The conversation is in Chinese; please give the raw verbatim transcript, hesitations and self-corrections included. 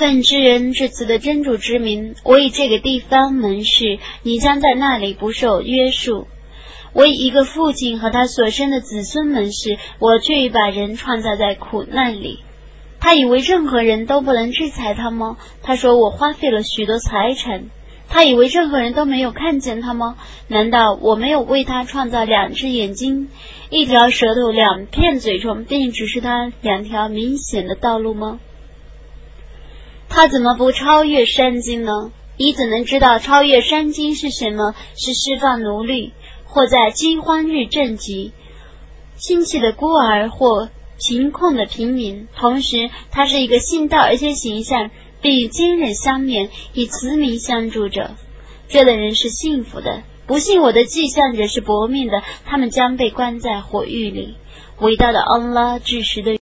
奉知人至此的真主之名，我以这个地方门市，你将在那里不受约束。我以一个父亲和他所生的子孙门市，我却已把人创造在苦难里。他以为任何人都不能制裁他吗？他说我花费了许多财产。他以为任何人都没有看见他吗？难道我没有为他创造两只眼睛，一条舌头，两片嘴唇，并指示他两条明显的道路吗？他怎么不超越山经呢？你怎能知道超越山经是什么？是释放奴隶，或在饥荒日赈济亲戚的孤儿，或贫困的平民。同时他是一个信道而且行善，并与坚忍相勉，以慈悯相助者。这类人是幸福的。不信我的迹象者是薄命的，他们将被关在火狱里。伟大的安拉至实的